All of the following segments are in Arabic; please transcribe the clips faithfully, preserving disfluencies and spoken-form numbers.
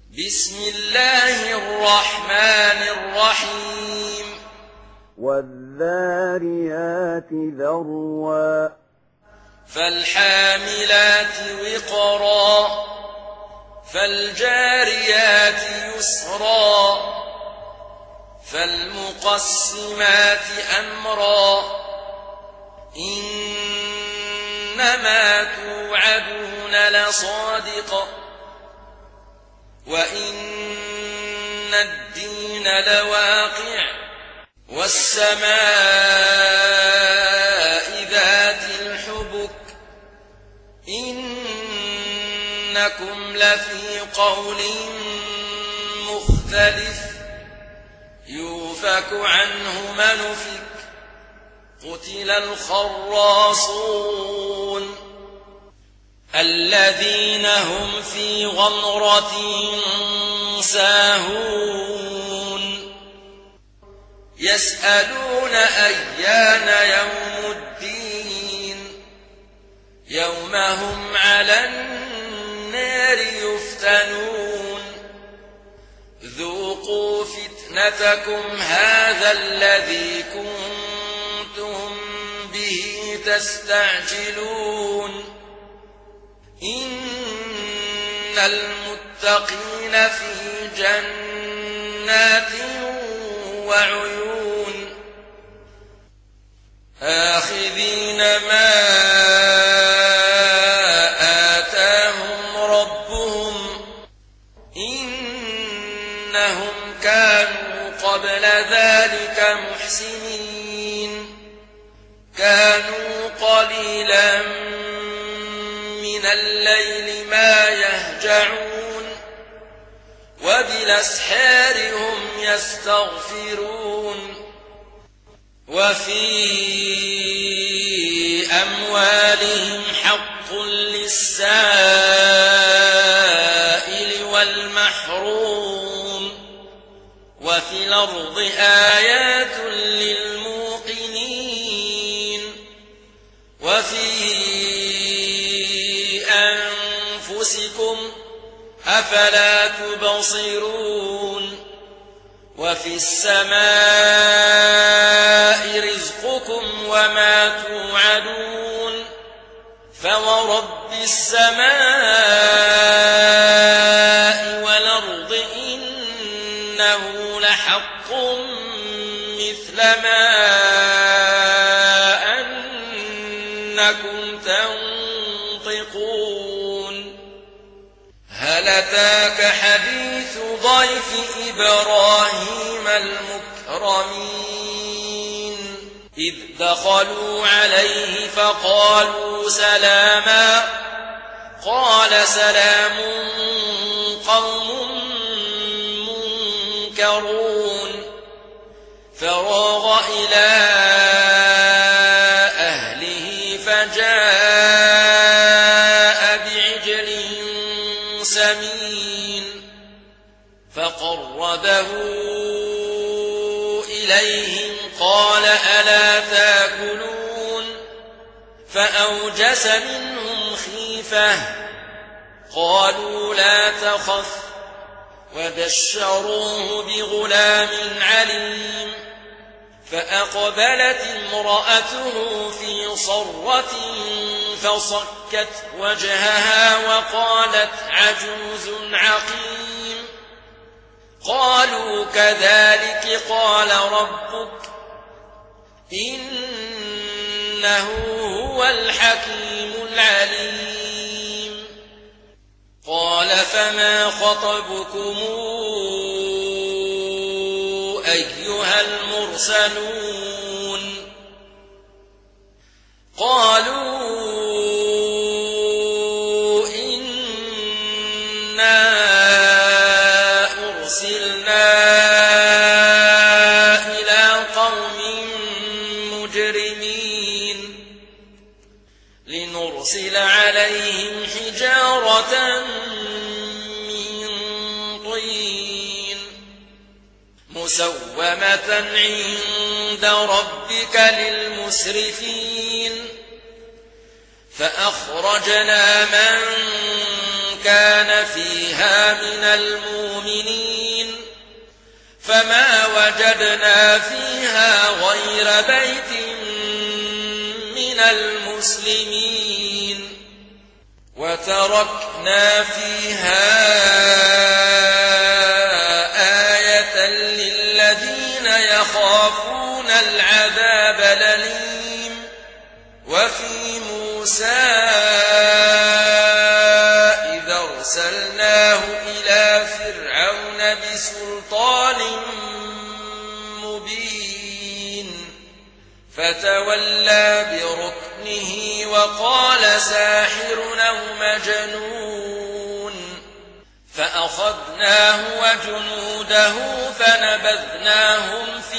بسم الله الرحمن الرحيم والذاريات ذروا فالحاملات وقرا فالجاريات يسرا فالمقسمات أمرا إنما توعدون لصادق وإن الدين لواقع والسماء ذات الحبك إنكم لفي قول مختلف يوفك عنه من أفك قتل الخراصون الذين هم في غمرة ساهون يسألون أيان يوم الدين يوم هم على النار يفتنون ذوقوا فتنتكم هذا الذي كنتم به تستعجلون إن المتقين في جنات وعيون آخذين ما آتاهم ربهم إنهم كانوا قبل ذلك محسنين كانوا قليلا من الليل ما يهجعون وبالأسحار هم يستغفرون وفي أموالهم حق للسائل والمحروم وفي الأرض آيات للموقنين وفي أنفسكم أفلا تبصرون وفي السماء رزقكم وما توعدون فورب السماء والأرض إنه لحق مثل ما أنكم تنطقون هل أتاك حديث ضيف إبراهيم المكرمين إذ دخلوا عليه فقالوا سلاما قال سلام قوم منكرون فراغ إلى أهله فجاء بعجل سمين فقربه إليهم قال ألا تاكلون فأوجس منهم خيفة قالوا لا تخف وبشروه بغلام عليم فأقبلت امرأته في صرة فصكت وجهها وقالت عجوز عقيم قالوا كذلك قال ربك إنه هو الحكيم العليم قال فما خطبكم أيها المرسلون قالوا إنا أرسلنا إلى قوم مجرمين لنرسل عليهم حجارة من طين مسومة عند ربك للمسرفين فأخرجنا من كان فيها من المؤمنين فما وجدنا فيها غير بيت من المسلمين وتركنا فيها آية للذين يخافون العذاب الأليم وفي موسى إذا أرسلناه إلى فرعون بسلطان مبين فتولى بركنه وقال ساحر أو مجنون فأخذناه وجنوده فنبذناهم في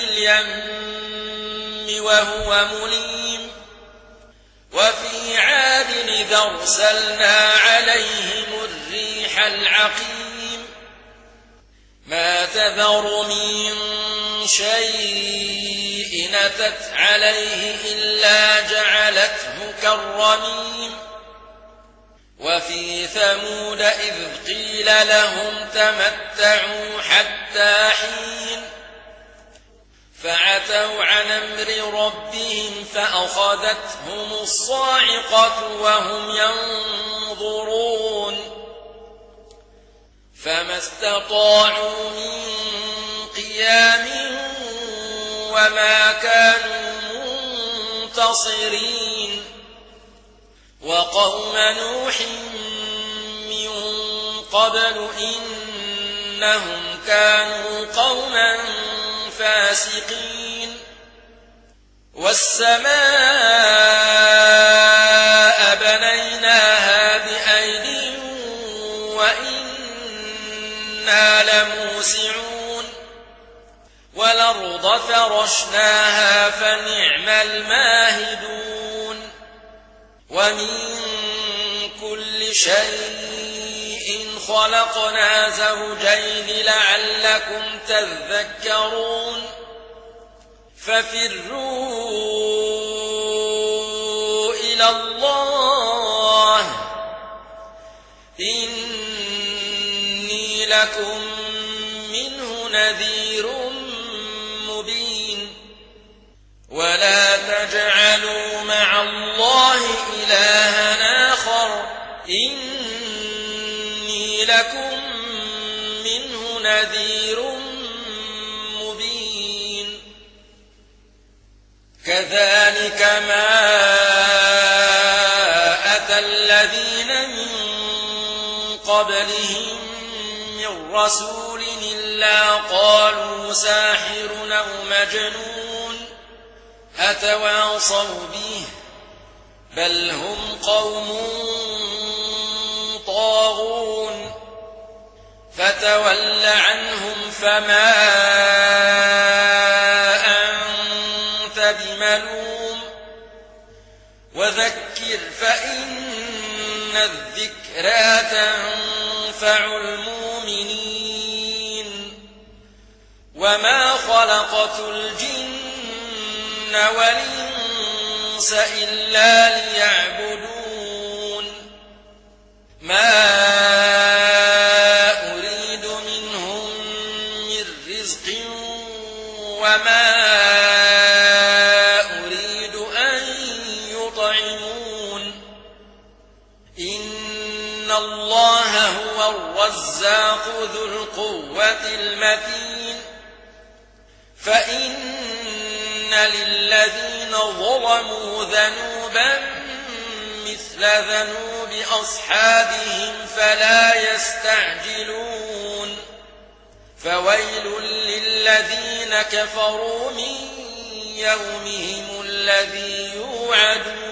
اليم وهو مليم وفي عاد إذا أرسلنا عليهم الريح العقيم ما تذر من شيء أتت عليه إلا جعلته كالرميم وفي ثمود إذ قيل لهم تمتعوا حتى حين فعتوا عن أمر ربهم فأخذتهم الصاعقة وهم ينظرون فما استطاعوا من قيام وما كانوا منتصرين وقوم نوح من قبل إنهم كانوا قوما فاسقين والسماء بنيناها بأيد وإنا لموسعون والأرض فرشناها فنعم الماهدون ومن كل شيء خلقنا زوجين لعلكم تذكرون ففروا إلى الله إني لكم منه نذير مبين ولا تجعلوا مع الله إلها آخر إني لكم منه نذير مبين كذلك ما أتى الذين من قبلهم من رسول إلا قالوا ساحر أو مجنون أتواصوا به بل هم قوم طاغون فتول عنهم فما أنت بملوم وذكر فإن الذكرى تنفع المؤمنين وما خلقت الجن والإنس إلا ليعبدون ما أريد منهم من رزق وما أريد أن يطعمون إن الله هو الرزاق ذو القوة المتين فإن للذين ظلموا ذنوبا مثل ذنوب أصحابهم فلا يستعجلون فويل للذين كفروا من يومهم الذي يوعدون